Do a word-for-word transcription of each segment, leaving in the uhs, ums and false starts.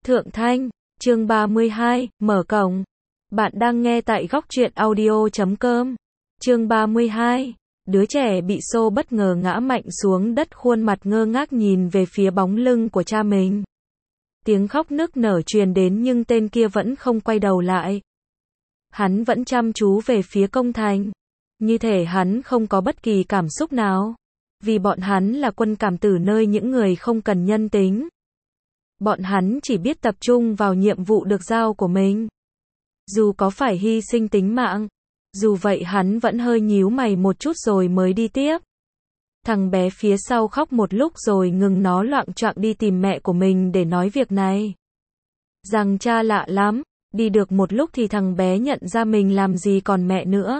Thượng Thanh, chương ba mươi hai, mở cổng. Bạn đang nghe tại góc truyện audio chấm com. Chương ba mươi hai, đứa trẻ bị xô bất ngờ ngã mạnh xuống đất, khuôn mặt ngơ ngác nhìn về phía bóng lưng của cha mình. Tiếng khóc nức nở truyền đến nhưng tên kia vẫn không quay đầu lại. Hắn vẫn chăm chú về phía công thành. Như thể hắn không có bất kỳ cảm xúc nào. Vì bọn hắn là quân cảm tử nơi những người không cần nhân tính. Bọn hắn chỉ biết tập trung vào nhiệm vụ được giao của mình. Dù có phải hy sinh tính mạng. Dù vậy hắn vẫn hơi nhíu mày một chút rồi mới đi tiếp. Thằng bé phía sau khóc một lúc rồi ngừng, nó loạng choạng đi tìm mẹ của mình để nói việc này. Rằng cha lạ lắm. Đi được một lúc thì thằng bé nhận ra mình làm gì còn mẹ nữa.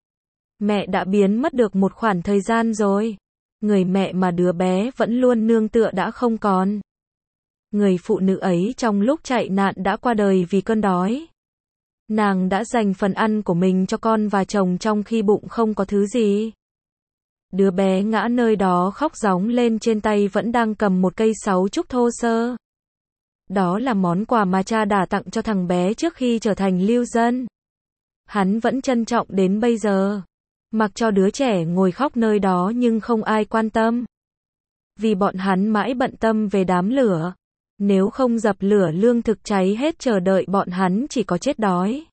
Mẹ đã biến mất được một khoảng thời gian rồi. Người mẹ mà đứa bé vẫn luôn nương tựa đã không còn. Người phụ nữ ấy trong lúc chạy nạn đã qua đời vì cơn đói. Nàng đã dành phần ăn của mình cho con và chồng trong khi bụng không có thứ gì. Đứa bé ngã nơi đó khóc rống lên, trên tay vẫn đang cầm một cây sáo trúc thô sơ. Đó là món quà mà cha đã tặng cho thằng bé trước khi trở thành lưu dân. Hắn vẫn trân trọng đến bây giờ. Mặc cho đứa trẻ ngồi khóc nơi đó nhưng không ai quan tâm. Vì bọn hắn mãi bận tâm về đám lửa. Nếu không dập lửa, lương thực cháy hết, chờ đợi bọn hắn chỉ có chết đói.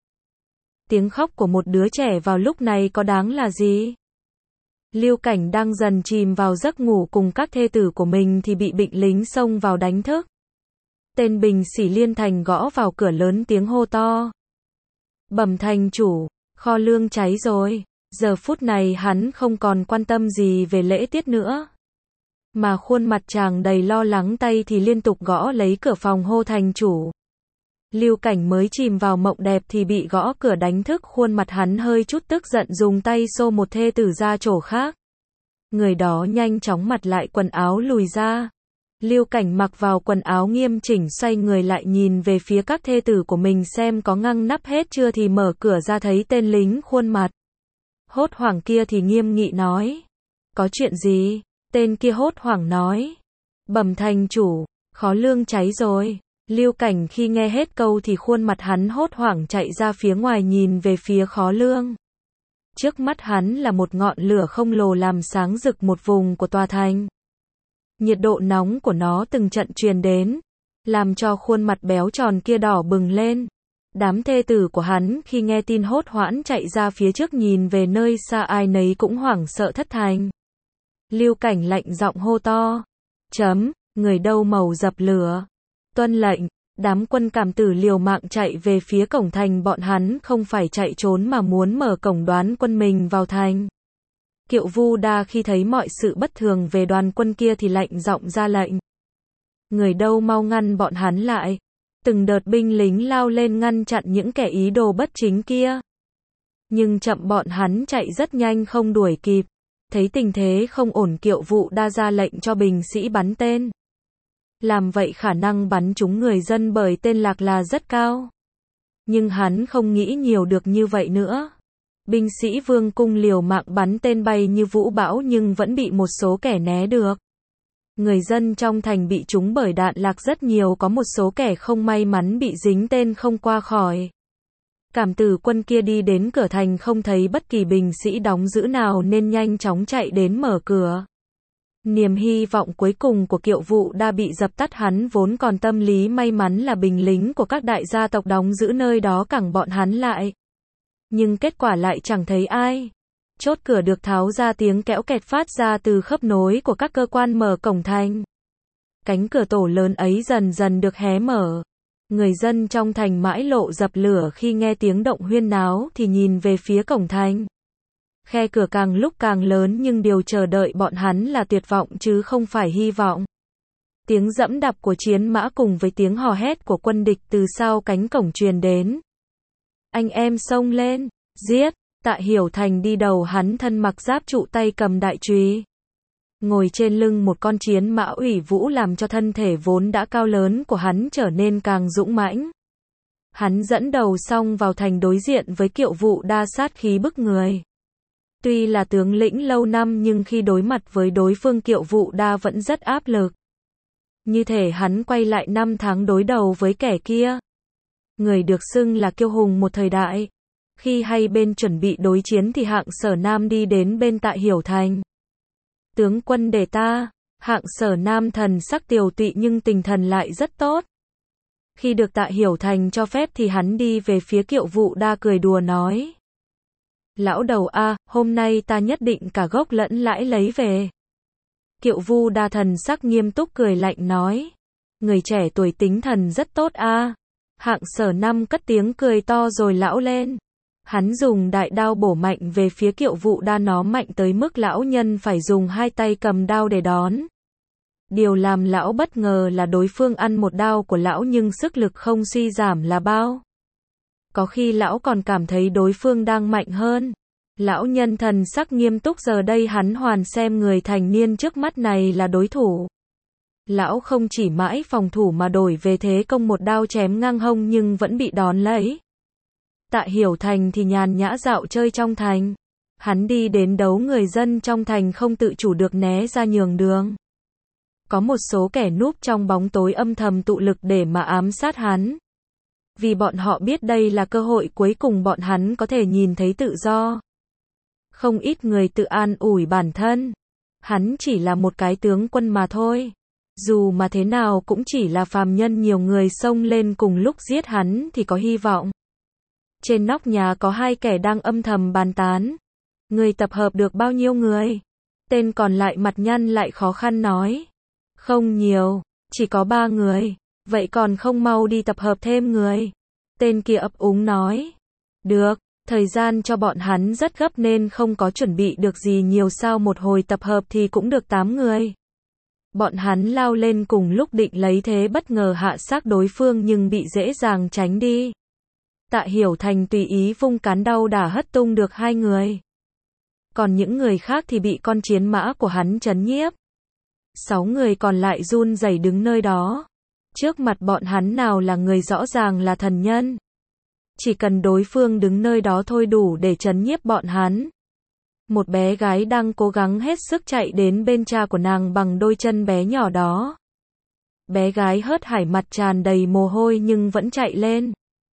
Tiếng khóc của một đứa trẻ vào lúc này có đáng là gì? Lưu Cảnh đang dần chìm vào giấc ngủ cùng các thê tử của mình thì bị binh lính xông vào đánh thức. Tên binh sĩ Liên Thành gõ vào cửa lớn tiếng hô to. Bẩm thành chủ, kho lương cháy rồi. Giờ phút này hắn không còn quan tâm gì về lễ tiết nữa. Mà khuôn mặt chàng đầy lo lắng, tay thì liên tục gõ lấy cửa phòng hô thành chủ. Lưu Cảnh mới chìm vào mộng đẹp thì bị gõ cửa đánh thức, khuôn mặt hắn hơi chút tức giận, dùng tay xô một thê tử ra chỗ khác. Người đó nhanh chóng mặt lại quần áo lùi ra. Lưu Cảnh mặc vào quần áo nghiêm chỉnh, xoay người lại nhìn về phía các thê tử của mình xem có ngăn nắp hết chưa thì mở cửa ra, thấy tên lính khuôn mặt hốt hoảng kia thì nghiêm nghị nói. Có chuyện gì? Tên kia hốt hoảng nói. Bẩm thành chủ, kho lương cháy rồi. Lưu Cảnh khi nghe hết câu thì khuôn mặt hắn hốt hoảng, chạy ra phía ngoài nhìn về phía kho lương. Trước mắt hắn là một ngọn lửa khổng lồ làm sáng rực một vùng của tòa thành. Nhiệt độ nóng của nó từng trận truyền đến, làm cho khuôn mặt béo tròn kia đỏ bừng lên. Đám thê tử của hắn khi nghe tin hốt hoảng chạy ra phía trước, nhìn về nơi xa, ai nấy cũng hoảng sợ thất thành. Lưu Cảnh lạnh giọng hô to. Chấm, người đâu màu dập lửa. Tuân lệnh. Đám quân cảm tử liều mạng chạy về phía cổng thành, bọn hắn không phải chạy trốn mà muốn mở cổng đoán quân mình vào thành. Kiệu Vu Đa khi thấy mọi sự bất thường về đoàn quân kia thì lạnh giọng ra lệnh. Người đâu mau ngăn bọn hắn lại. Từng đợt binh lính lao lên ngăn chặn những kẻ ý đồ bất chính kia. Nhưng chậm, bọn hắn chạy rất nhanh không đuổi kịp. Thấy tình thế không ổn, Kiệu Vu Đa ra lệnh cho binh sĩ bắn tên. Làm vậy khả năng bắn trúng người dân bởi tên lạc là rất cao. Nhưng hắn không nghĩ nhiều được như vậy nữa. Binh sĩ vương cung liều mạng bắn tên bay như vũ bão nhưng vẫn bị một số kẻ né được. Người dân trong thành bị trúng bởi đạn lạc rất nhiều, có một số kẻ không may mắn bị dính tên không qua khỏi. Cảm tử quân kia đi đến cửa thành không thấy bất kỳ binh sĩ đóng giữ nào nên nhanh chóng chạy đến mở cửa. Niềm hy vọng cuối cùng của Kiệu Vu Đa bị dập tắt, hắn vốn còn tâm lý may mắn là binh lính của các đại gia tộc đóng giữ nơi đó cản bọn hắn lại. Nhưng kết quả lại chẳng thấy ai. Chốt cửa được tháo ra, tiếng kéo kẹt phát ra từ khớp nối của các cơ quan mở cổng thành. Cánh cửa tổ lớn ấy dần dần được hé mở. Người dân trong thành mãi lộ dập lửa khi nghe tiếng động huyên náo thì nhìn về phía cổng thành. Khe cửa càng lúc càng lớn nhưng điều chờ đợi bọn hắn là tuyệt vọng chứ không phải hy vọng. Tiếng dẫm đạp của chiến mã cùng với tiếng hò hét của quân địch từ sau cánh cổng truyền đến. Anh em xông lên, giết. Tạ Hiểu Thành đi đầu, hắn thân mặc giáp trụ, tay cầm đại chùy. Ngồi trên lưng một con chiến mã ủy vũ làm cho thân thể vốn đã cao lớn của hắn trở nên càng dũng mãnh. Hắn dẫn đầu xông vào thành đối diện với Kiệu Vu Đa, sát khí bức người. Tuy là tướng lĩnh lâu năm nhưng khi đối mặt với đối phương, Kiệu Vu Đa vẫn rất áp lực. Như thể hắn quay lại năm tháng đối đầu với kẻ kia. Người được xưng là kiêu hùng một thời đại. Khi hai bên chuẩn bị đối chiến thì Hạng Sở Nam đi đến bên Tạ Hiểu Thành. Tướng quân để ta. Hạng Sở Nam thần sắc tiều tụy nhưng tinh thần lại rất tốt. Khi được Tạ Hiểu Thành cho phép thì hắn đi về phía Kiệu Vụ Đa cười đùa nói. Lão đầu a, hôm nay ta nhất định cả gốc lẫn lãi lấy về. Kiệu Vu Đa thần sắc nghiêm túc cười lạnh nói. Người trẻ tuổi tính thần rất tốt a. Hạng Sở Nam cất tiếng cười to rồi lão lên. Hắn dùng đại đao bổ mạnh về phía Kiệu Vụ Đa, nó mạnh tới mức lão nhân phải dùng hai tay cầm đao để đón. Điều làm lão bất ngờ là đối phương ăn một đao của lão nhưng sức lực không suy giảm là bao. Có khi lão còn cảm thấy đối phương đang mạnh hơn. Lão nhân thần sắc nghiêm túc, giờ đây hắn hoàn xem người thành niên trước mắt này là đối thủ. Lão không chỉ mãi phòng thủ mà đổi về thế công, một đao chém ngang hông nhưng vẫn bị đón lấy. Tạ Hiểu Thành thì nhàn nhã dạo chơi trong thành. Hắn đi đến đấu người dân trong thành không tự chủ được né ra nhường đường. Có một số kẻ núp trong bóng tối âm thầm tụ lực để mà ám sát hắn. Vì bọn họ biết đây là cơ hội cuối cùng bọn hắn có thể nhìn thấy tự do. Không ít người tự an ủi bản thân. Hắn chỉ là một cái tướng quân mà thôi. Dù mà thế nào cũng chỉ là phàm nhân, nhiều người xông lên cùng lúc giết hắn thì có hy vọng. Trên nóc nhà có hai kẻ đang âm thầm bàn tán. Người tập hợp được bao nhiêu người? Tên còn lại mặt nhăn lại khó khăn nói. Không nhiều, chỉ có ba người. Vậy còn không mau đi tập hợp thêm người? Tên kia ấp úng nói. Được, thời gian cho bọn hắn rất gấp nên không có chuẩn bị được gì nhiều, sau một hồi tập hợp thì cũng được tám người. Bọn hắn lao lên cùng lúc định lấy thế bất ngờ hạ xác đối phương nhưng bị dễ dàng tránh đi. Tạ Hiểu Thành tùy ý vung cán đao đả hất tung được hai người. Còn những người khác thì bị con chiến mã của hắn trấn nhiếp. Sáu người còn lại run rẩy đứng nơi đó. Trước mặt bọn hắn nào là người, rõ ràng là thần nhân. Chỉ cần đối phương đứng nơi đó thôi đủ để trấn nhiếp bọn hắn. Một bé gái đang cố gắng hết sức chạy đến bên cha của nàng bằng đôi chân bé nhỏ đó. Bé gái hớt hải, mặt tràn đầy mồ hôi nhưng vẫn chạy lên.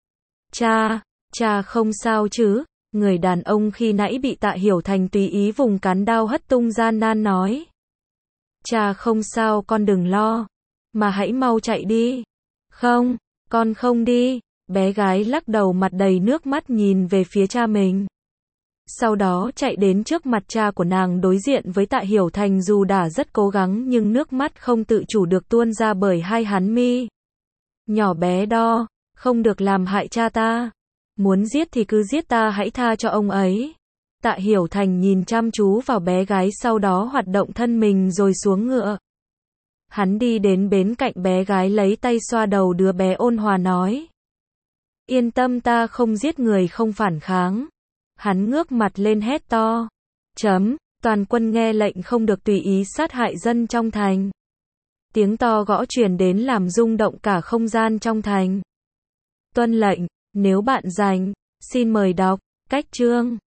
Cha, cha không sao chứ? Người đàn ông khi nãy bị Tạ Hiểu Thành tùy ý vùng cán đao hất tung gian nan nói. Cha không sao, con đừng lo. Mà hãy mau chạy đi. Không, con không đi. Bé gái lắc đầu, mặt đầy nước mắt nhìn về phía cha mình. Sau đó chạy đến trước mặt cha của nàng, đối diện với Tạ Hiểu Thành, dù đã rất cố gắng nhưng nước mắt không tự chủ được tuôn ra bởi hai hắn mi. Nhỏ bé đo, không được làm hại cha ta. Muốn giết thì cứ giết, ta hãy tha cho ông ấy. Tạ Hiểu Thành nhìn chăm chú vào bé gái, sau đó hoạt động thân mình rồi xuống ngựa. Hắn đi đến bên cạnh bé gái, lấy tay xoa đầu đứa bé, ôn hòa nói. Yên tâm, ta không giết người, không phản kháng. Hắn ngước mặt lên hét to. Chấm, toàn quân nghe lệnh không được tùy ý sát hại dân trong thành. Tiếng to gõ truyền đến làm rung động cả không gian trong thành. Tuân lệnh, nếu bạn rành, xin mời đọc cách chương.